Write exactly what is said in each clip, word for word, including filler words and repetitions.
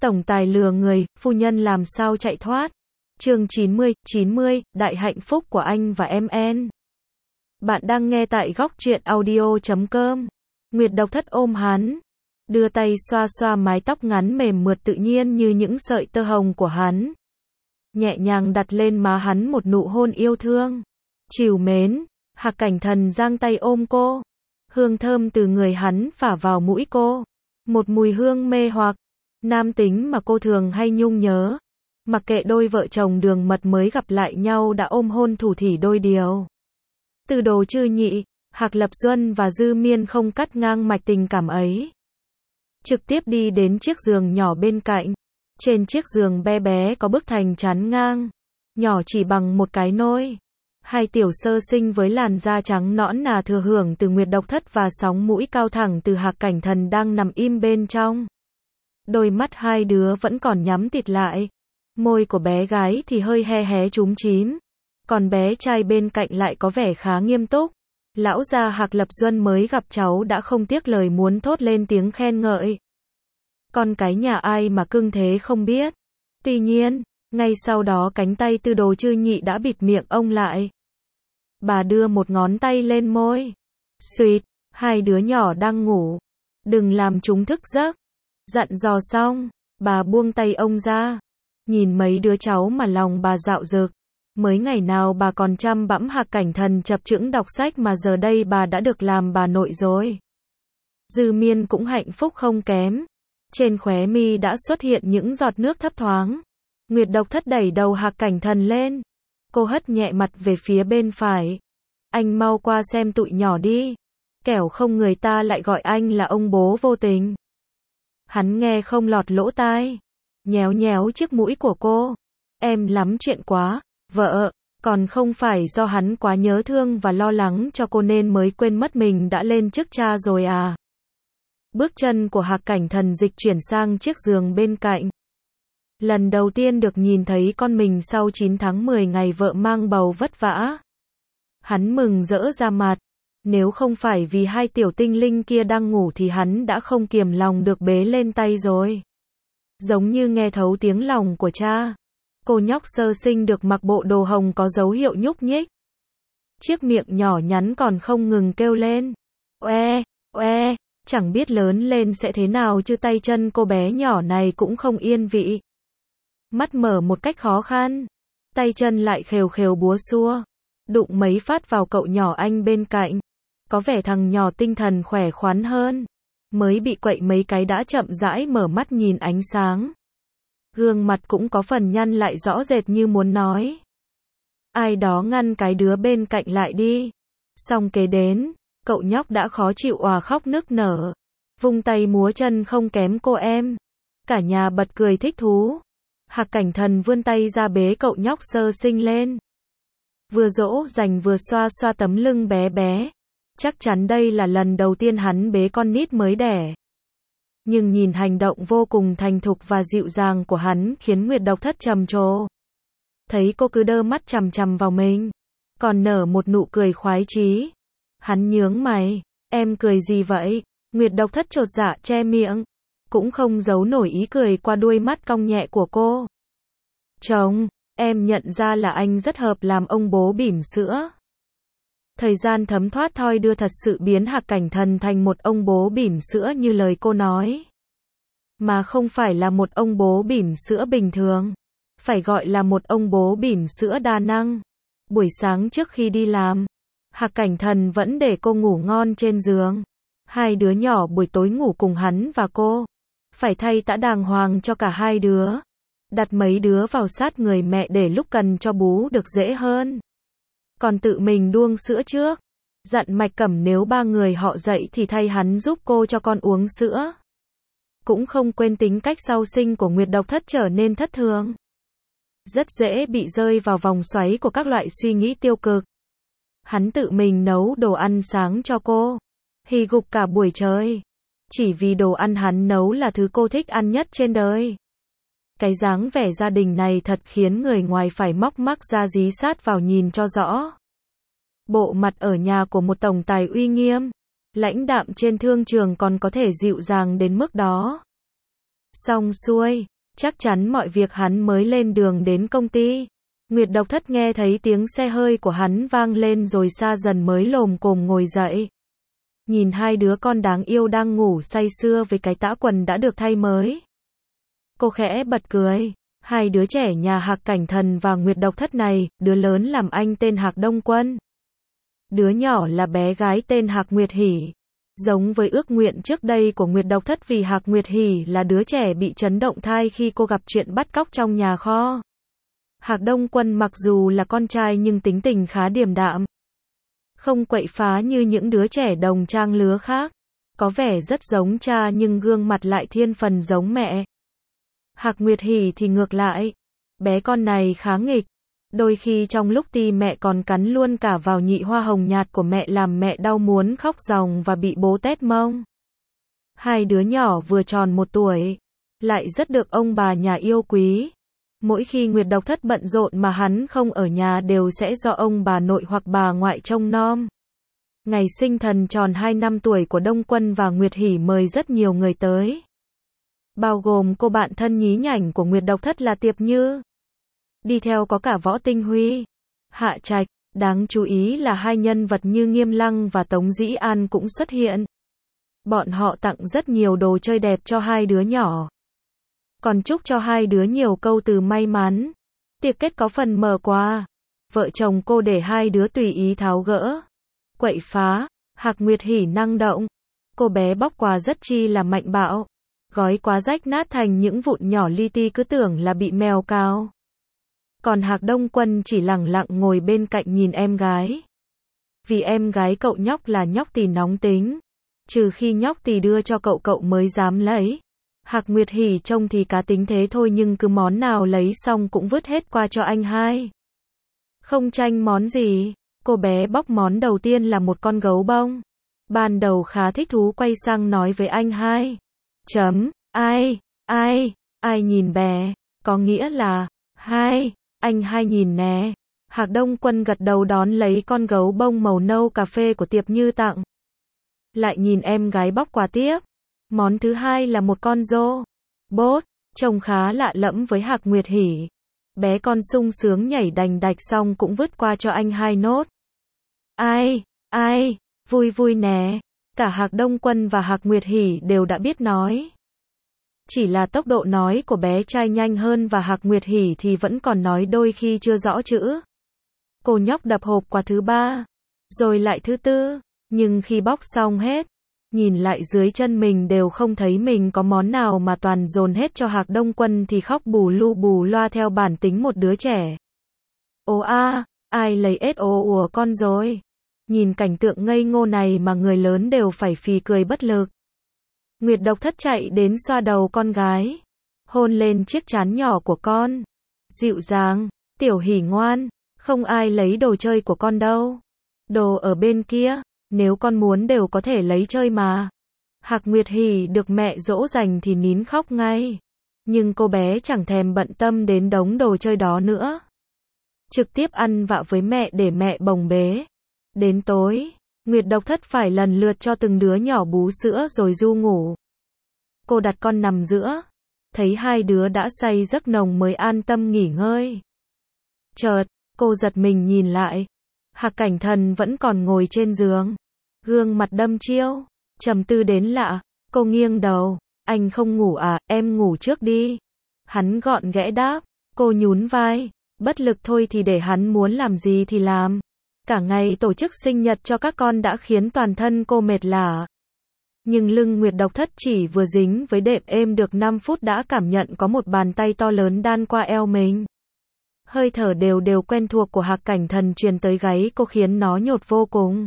Tổng tài lừa người, phu nhân làm sao chạy thoát. Chương chín mươi, chín mươi, đại hạnh phúc của anh và em en. Bạn đang nghe tại góc truyện audio chấm com. Nguyệt Độc Thất ôm hắn, đưa tay xoa xoa mái tóc ngắn mềm mượt tự nhiên như những sợi tơ hồng của hắn. Nhẹ nhàng đặt lên má hắn một nụ hôn yêu thương. Trìu mến, Hạc Cảnh Thần giang tay ôm cô. Hương thơm từ người hắn phả vào mũi cô. Một mùi hương mê hoặc, nam tính mà cô thường hay nhung nhớ. Mặc kệ đôi vợ chồng đường mật mới gặp lại nhau đã ôm hôn thủ thỉ đôi điều. Từ Đồ Trư Nhị, Hạc Lập Duân và Dư Miên không cắt ngang mạch tình cảm ấy. Trực tiếp đi đến chiếc giường nhỏ bên cạnh. Trên chiếc giường bé bé có bức thành chắn ngang, nhỏ chỉ bằng một cái nôi. Hai tiểu sơ sinh với làn da trắng nõn nà thừa hưởng từ Nguyệt Độc Thất và sóng mũi cao thẳng từ Hạc Cảnh Thần đang nằm im bên trong. Đôi mắt hai đứa vẫn còn nhắm tịt lại. Môi của bé gái thì hơi he hé chúm chím. Còn bé trai bên cạnh lại có vẻ khá nghiêm túc. Lão gia Hạc Lập Duân mới gặp cháu đã không tiếc lời muốn thốt lên tiếng khen ngợi. Con cái nhà ai mà cưng thế không biết. Tuy nhiên, ngay sau đó cánh tay Từ Đồ Trư Nhị đã bịt miệng ông lại. Bà đưa một ngón tay lên môi. Xuyệt, hai đứa nhỏ đang ngủ. Đừng làm chúng thức giấc. Dặn dò xong, bà buông tay ông ra. Nhìn mấy đứa cháu mà lòng bà dạo dực. Mới ngày nào bà còn chăm bẵm Hạc Cảnh Thần chập chững đọc sách mà giờ đây bà đã được làm bà nội rồi. Dư Miên cũng hạnh phúc không kém. Trên khóe mi đã xuất hiện những giọt nước thấp thoáng. Nguyệt Độc Thất đẩy đầu Hạc Cảnh Thần lên. Cô hất nhẹ mặt về phía bên phải. Anh mau qua xem tụi nhỏ đi. Kẻo không người ta lại gọi anh là ông bố vô tình. Hắn nghe không lọt lỗ tai. Nhéo nhéo chiếc mũi của cô. Em lắm chuyện quá, vợ. Còn không phải do hắn quá nhớ thương và lo lắng cho cô nên mới quên mất mình đã lên chức cha rồi à. Bước chân của Hạc Cảnh Thần dịch chuyển sang chiếc giường bên cạnh. Lần đầu tiên được nhìn thấy con mình sau chín tháng mười ngày vợ mang bầu vất vả. Hắn mừng rỡ ra mặt. Nếu không phải vì hai tiểu tinh linh kia đang ngủ thì hắn đã không kiềm lòng được bế lên tay rồi. Giống như nghe thấu tiếng lòng của cha. Cô nhóc sơ sinh được mặc bộ đồ hồng có dấu hiệu nhúc nhích. Chiếc miệng nhỏ nhắn còn không ngừng kêu lên. Oe, oe. Chẳng biết lớn lên sẽ thế nào chứ tay chân cô bé nhỏ này cũng không yên vị. Mắt mở một cách khó khăn. Tay chân lại khều khều búa xua. Đụng mấy phát vào cậu nhỏ anh bên cạnh. Có vẻ thằng nhỏ tinh thần khỏe khoắn hơn. Mới bị quậy mấy cái đã chậm rãi mở mắt nhìn ánh sáng. Gương mặt cũng có phần nhăn lại rõ rệt như muốn nói. Ai đó ngăn cái đứa bên cạnh lại đi. Xong kế đến. Cậu nhóc đã khó chịu òa khóc nức nở. Vung tay múa chân không kém cô em. Cả nhà bật cười thích thú. Hạc Cảnh Thần vươn tay ra bế cậu nhóc sơ sinh lên. Vừa dỗ dành vừa xoa xoa tấm lưng bé bé. Chắc chắn đây là lần đầu tiên hắn bế con nít mới đẻ. Nhưng nhìn hành động vô cùng thành thục và dịu dàng của hắn khiến Nguyệt Độc Thất trầm trồ. Thấy cô cứ đơ mắt chằm chằm vào mình. Còn nở một nụ cười khoái chí. Hắn nhướng mày, em cười gì vậy? Nguyệt Độc Thất chột dạ che miệng, cũng không giấu nổi ý cười qua đuôi mắt cong nhẹ của cô. Chồng, em nhận ra là anh rất hợp làm ông bố bỉm sữa. Thời gian thấm thoát thoi đưa thật sự biến Hạc Cảnh Thần thành một ông bố bỉm sữa như lời cô nói. Mà không phải là một ông bố bỉm sữa bình thường. Phải gọi là một ông bố bỉm sữa đa năng. Buổi sáng trước khi đi làm, Hạc Cảnh Thần vẫn để cô ngủ ngon trên giường. Hai đứa nhỏ buổi tối ngủ cùng hắn và cô. Phải thay tã đàng hoàng cho cả hai đứa. Đặt mấy đứa vào sát người mẹ để lúc cần cho bú được dễ hơn. Còn tự mình đuông sữa trước. Dặn Mạch Cẩm nếu ba người họ dậy thì thay hắn giúp cô cho con uống sữa. Cũng không quên tính cách sau sinh của Nguyệt Độc Thất trở nên thất thường. Rất dễ bị rơi vào vòng xoáy của các loại suy nghĩ tiêu cực. Hắn tự mình nấu đồ ăn sáng cho cô. Hì gục cả buổi trời. Chỉ vì đồ ăn hắn nấu là thứ cô thích ăn nhất trên đời. Cái dáng vẻ gia đình này thật khiến người ngoài phải móc mắt ra dí sát vào nhìn cho rõ. Bộ mặt ở nhà của một tổng tài uy nghiêm, lãnh đạm trên thương trường còn có thể dịu dàng đến mức đó. Xong xuôi, Chắc chắn mọi việc hắn mới lên đường đến công ty. Nguyệt Độc Thất nghe thấy tiếng xe hơi của hắn vang lên rồi xa dần mới lồm cồm ngồi dậy. Nhìn hai đứa con đáng yêu đang ngủ say sưa với cái tã quần đã được thay mới. Cô khẽ bật cười. Hai đứa trẻ nhà Hạc Cảnh Thần và Nguyệt Độc Thất này, đứa lớn làm anh tên Hạc Đông Quân. Đứa nhỏ là bé gái tên Hạc Nguyệt Hỉ. Giống với ước nguyện trước đây của Nguyệt Độc Thất vì Hạc Nguyệt Hỉ là đứa trẻ bị chấn động thai khi cô gặp chuyện bắt cóc trong nhà kho. Hạc Đông Quân mặc dù là con trai nhưng tính tình khá điềm đạm. Không quậy phá như những đứa trẻ đồng trang lứa khác. Có vẻ rất giống cha nhưng gương mặt lại thiên phần giống mẹ. Hạc Nguyệt Hỉ thì ngược lại. Bé con này khá nghịch. Đôi khi trong lúc ti mẹ còn cắn luôn cả vào nhị hoa hồng nhạt của mẹ làm mẹ đau muốn khóc ròng và bị bố tét mông. Hai đứa nhỏ vừa tròn một tuổi. Lại rất được ông bà nhà yêu quý. Mỗi khi Nguyệt Độc Thất bận rộn mà hắn không ở nhà đều sẽ do ông bà nội hoặc bà ngoại trông nom. Ngày sinh thần tròn hai năm tuổi của Đông Quân và Nguyệt Hỉ mời rất nhiều người tới. Bao gồm cô bạn thân nhí nhảnh của Nguyệt Độc Thất là Tiệp Như. Đi theo có cả Võ Tinh Huy, Hạ Trạch, đáng chú ý là hai nhân vật như Nghiêm Lăng và Tống Dĩ An cũng xuất hiện. Bọn họ tặng rất nhiều đồ chơi đẹp cho hai đứa nhỏ. Còn chúc cho hai đứa nhiều câu từ may mắn. Tiệc kết có phần mờ quá. Vợ chồng cô để hai đứa tùy ý tháo gỡ. Quậy phá, Hạc Nguyệt Hỉ năng động. Cô bé bóc quà rất chi là mạnh bạo. Gói quá rách nát thành những vụn nhỏ li ti cứ tưởng là bị mèo cào. Còn Hạc Đông Quân chỉ lẳng lặng ngồi bên cạnh nhìn em gái. Vì em gái cậu nhóc là nhóc tỳ nóng tính. Trừ khi nhóc tỳ đưa cho cậu cậu mới dám lấy. Hạc Nguyệt Hỉ trông thì cá tính thế thôi nhưng cứ món nào lấy xong cũng vứt hết qua cho anh hai. Không tranh món gì. Cô bé bóc món đầu tiên là một con gấu bông. Ban đầu khá thích thú quay sang nói với anh hai. Chấm, ai, ai, ai nhìn bè, có nghĩa là, hai, anh hai nhìn nè. Hạc Đông Quân gật đầu đón lấy con gấu bông màu nâu cà phê của Tiệp Như tặng. Lại nhìn em gái bóc quà tiếp. Món thứ hai là một con rô bốt, trông khá lạ lẫm với Hạc Nguyệt Hỉ. Bé con sung sướng nhảy đành đạch xong cũng vứt qua cho anh hai nốt. Ai, ai, vui vui nè. Cả Hạc Đông Quân và Hạc Nguyệt Hỉ đều đã biết nói. Chỉ là tốc độ nói của bé trai nhanh hơn và Hạc Nguyệt Hỉ thì vẫn còn nói đôi khi chưa rõ chữ. Cô nhóc đập hộp quà thứ ba, rồi lại thứ tư, nhưng khi bóc xong hết, nhìn lại dưới chân mình đều không thấy mình có món nào mà toàn dồn hết cho Hạc Đông Quân thì khóc bù lu bù loa theo bản tính một đứa trẻ. Ồ a, ai lấy ết ồ ùa con rồi. Nhìn cảnh tượng ngây ngô này mà người lớn đều phải phì cười bất lực. Nguyệt Độc Thất chạy đến xoa đầu con gái. Hôn lên chiếc trán nhỏ của con. Dịu dàng, Tiểu Hỉ ngoan, không ai lấy đồ chơi của con đâu. Đồ ở bên kia, nếu con muốn đều có thể lấy chơi mà. Hạc Nguyệt Hỉ được mẹ dỗ dành thì nín khóc ngay. Nhưng cô bé chẳng thèm bận tâm đến đống đồ chơi đó nữa. Trực tiếp ăn vạ với mẹ để mẹ bồng bế. Đến tối, Nguyệt Độc Thất phải lần lượt cho từng đứa nhỏ bú sữa rồi du ngủ. Cô đặt con nằm giữa, thấy hai đứa đã say giấc nồng mới an tâm nghỉ ngơi. Chợt, cô giật mình nhìn lại. Hạc Cảnh Thần vẫn còn ngồi trên giường. Gương mặt đăm chiêu, trầm tư đến lạ. Cô nghiêng đầu. Anh không ngủ à, em ngủ trước đi. Hắn gọn ghẽ đáp. Cô nhún vai. Bất lực thôi thì để hắn muốn làm gì thì làm. Cả ngày tổ chức sinh nhật cho các con đã khiến toàn thân cô mệt lả. Nhưng lưng Nguyệt Độc Thất chỉ vừa dính với đệm êm được năm phút đã cảm nhận có một bàn tay to lớn đan qua eo mình. Hơi thở đều đều quen thuộc của Hạc Cảnh Thần truyền tới gáy cô khiến nó nhột vô cùng.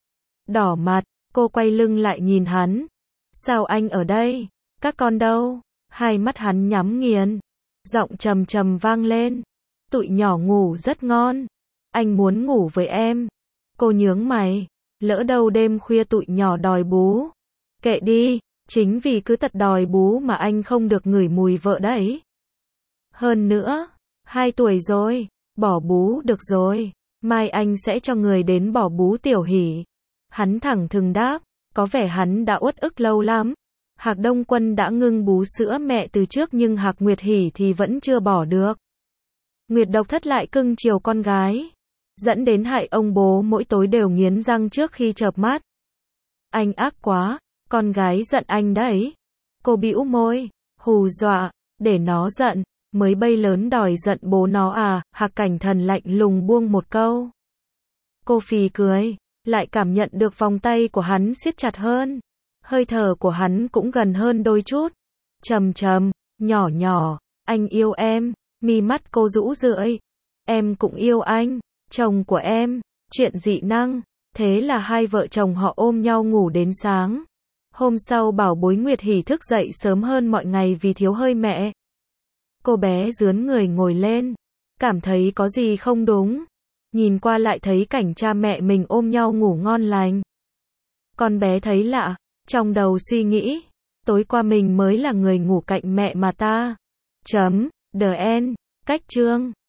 Đỏ mặt, cô quay lưng lại nhìn hắn. Sao anh ở đây? Các con đâu? Hai mắt hắn nhắm nghiền. Giọng trầm trầm vang lên. Tụi nhỏ ngủ rất ngon. Anh muốn ngủ với em. Cô nhướng mày. Lỡ đâu đêm khuya tụi nhỏ đòi bú. Kệ đi, chính vì cứ tật đòi bú mà anh không được ngửi mùi vợ đấy. Hơn nữa, hai tuổi rồi, bỏ bú được rồi. Mai anh sẽ cho người đến bỏ bú Tiểu Hỉ. Hắn thẳng thừng đáp, có vẻ hắn đã uất ức lâu lắm. Hạc Đông Quân đã ngưng bú sữa mẹ từ trước nhưng Hạc Nguyệt Hỉ thì vẫn chưa bỏ được. Nguyệt Độc Thất lại cưng chiều con gái, dẫn đến hại ông bố mỗi tối đều nghiến răng trước khi chợp mắt. Anh ác quá, con gái giận anh đấy. Cô bĩu môi, hù dọa, để nó giận, mới bay lớn đòi giận bố nó à, Hạc Cảnh Thần lạnh lùng buông một câu. Cô phì cười, lại cảm nhận được vòng tay của hắn siết chặt hơn. Hơi thở của hắn cũng gần hơn đôi chút. Trầm trầm, nhỏ nhỏ, anh yêu em, mi mắt cô rũ rượi. Em cũng yêu anh, chồng của em, chuyện dị năng. Thế là hai vợ chồng họ ôm nhau ngủ đến sáng. Hôm sau bảo bối Nguyệt Hỉ thức dậy sớm hơn mọi ngày vì thiếu hơi mẹ. Cô bé rướn người ngồi lên, cảm thấy có gì không đúng. Nhìn qua lại thấy cảnh cha mẹ mình ôm nhau ngủ ngon lành. Con bé thấy lạ, trong đầu suy nghĩ, tối qua mình mới là người ngủ cạnh mẹ mà ta. Chấm, the end, cách chương.